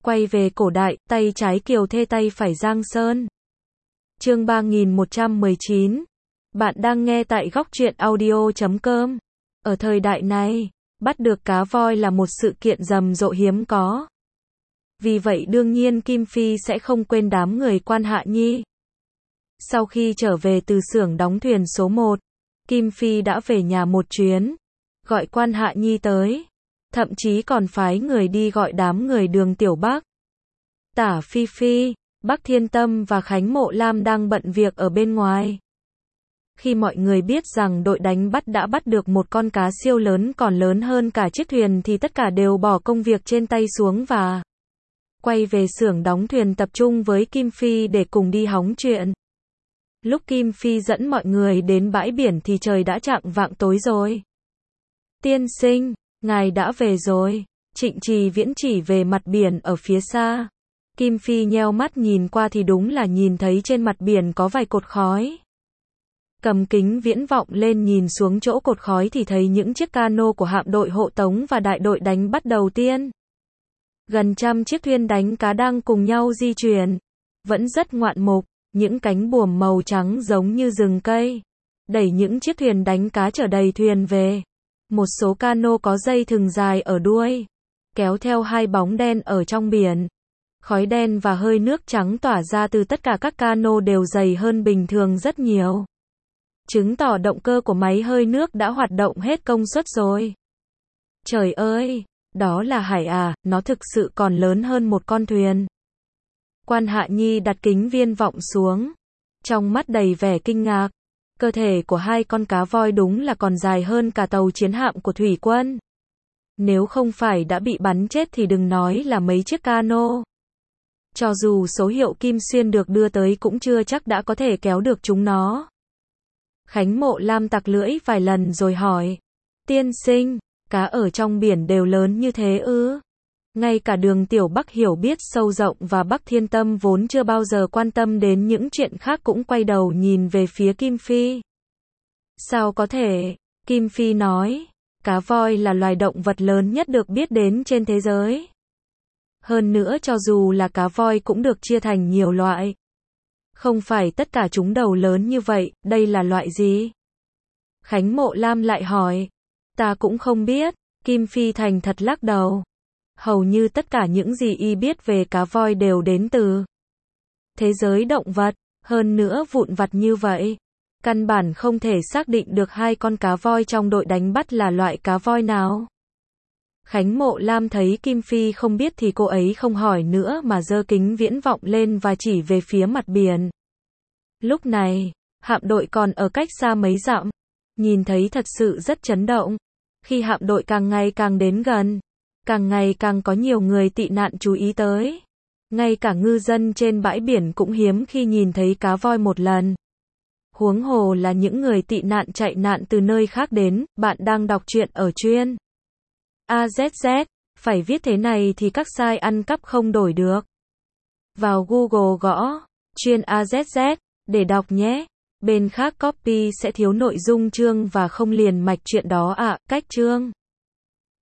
Quay về cổ đại, tay trái Kiều Thê tay phải Giang Sơn. Chương 3119. Bạn đang nghe tại góc truyện audio.com. Ở thời đại này, bắt được cá voi là một sự kiện rầm rộ hiếm có. Vì vậy đương nhiên Kim Phi sẽ không quên đám người Quan Hạ Nhi. Sau khi trở về từ xưởng đóng thuyền số 1, Kim Phi đã về nhà một chuyến, gọi Quan Hạ Nhi tới, thậm chí còn phái người đi gọi đám người Đường Tiểu Bắc, Tả Phi Phi, Bắc Thiên Tâm và Khánh Mộ Lam đang bận việc ở bên ngoài. Khi mọi người biết rằng đội đánh bắt đã bắt được một con cá siêu lớn còn lớn hơn cả chiếc thuyền thì tất cả đều bỏ công việc trên tay xuống và quay về xưởng đóng thuyền tập trung với Kim Phi để cùng đi hóng chuyện. Lúc Kim Phi dẫn mọi người đến bãi biển thì trời đã chạng vạng tối rồi. Tiên sinh, ngài đã về rồi. Trịnh Trì Viễn chỉ về mặt biển ở phía xa. Kim Phi nheo mắt nhìn qua thì đúng là nhìn thấy trên mặt biển có vài cột khói. Cầm kính viễn vọng lên nhìn xuống chỗ cột khói thì thấy những chiếc cano của hạm đội hộ tống và đại đội đánh bắt đầu tiên. Gần 100 chiếc thuyền đánh cá đang cùng nhau di chuyển. Vẫn rất ngoạn mục, những cánh buồm màu trắng giống như rừng cây. Đẩy những chiếc thuyền đánh cá chở đầy thuyền về. Một số cano có dây thừng dài ở đuôi, kéo theo hai bóng đen ở trong biển. Khói đen và hơi nước trắng tỏa ra từ tất cả các cano đều dày hơn bình thường rất nhiều. Chứng tỏ động cơ của máy hơi nước đã hoạt động hết công suất rồi. Trời ơi, đó là hải à, nó thực sự còn lớn hơn một con thuyền. Quan Hạ Nhi đặt kính viễn vọng xuống, trong mắt đầy vẻ kinh ngạc. Cơ thể của hai con cá voi đúng là còn dài hơn cả tàu chiến hạm của thủy quân. Nếu không phải đã bị bắn chết thì đừng nói là mấy chiếc cano. Cho dù số hiệu kim xuyên được đưa tới cũng chưa chắc đã có thể kéo được chúng nó. Khánh Mộ Lam tặc lưỡi vài lần rồi hỏi. Tiên sinh, cá ở trong biển đều lớn như thế ư? Ngay cả Đường Tiểu Bắc hiểu biết sâu rộng và Bắc Thiên Tâm vốn chưa bao giờ quan tâm đến những chuyện khác cũng quay đầu nhìn về phía Kim Phi. Sao có thể? Kim Phi nói, cá voi là loài động vật lớn nhất được biết đến trên thế giới. Hơn nữa cho dù là cá voi cũng được chia thành nhiều loại. Không phải tất cả chúng đầu lớn như vậy, đây là loại gì? Khánh Mộ Lam lại hỏi. Ta cũng không biết. Kim Phi thành thật lắc đầu. Hầu như tất cả những gì y biết về cá voi đều đến từ thế giới động vật, hơn nữa vụn vặt như vậy. Căn bản không thể xác định được hai con cá voi trong đội đánh bắt là loại cá voi nào. Khánh Mộ Lam thấy Kim Phi không biết thì cô ấy không hỏi nữa mà giơ kính viễn vọng lên và chỉ về phía mặt biển. Lúc này, hạm đội còn ở cách xa mấy dặm. Nhìn thấy thật sự rất chấn động. Khi hạm đội càng ngày càng đến gần, càng ngày càng có nhiều người tị nạn chú ý tới. Ngay cả ngư dân trên bãi biển cũng hiếm khi nhìn thấy cá voi một lần. Huống hồ là những người tị nạn chạy nạn từ nơi khác đến. Bạn đang đọc truyện ở chuyên AZZ, phải viết thế này thì các site ăn cắp không đổi được. Vào Google gõ chuyên AZZ để đọc nhé. Bên khác copy sẽ thiếu nội dung chương và không liền mạch chuyện đó ạ. Cách chương